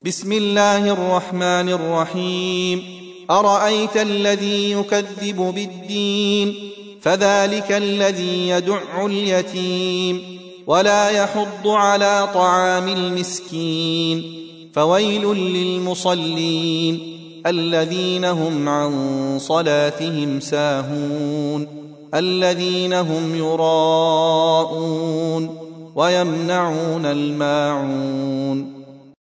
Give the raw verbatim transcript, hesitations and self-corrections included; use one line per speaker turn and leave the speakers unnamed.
بسم الله الرحمن الرحيم. أرأيت الذي يكذب بالدين فذلك الذي يدع اليتيم ولا يحض على طعام المسكين فويل للمصلين الذين هم عن صلاتهم ساهون الذين هم يراءون ويمنعون الماعون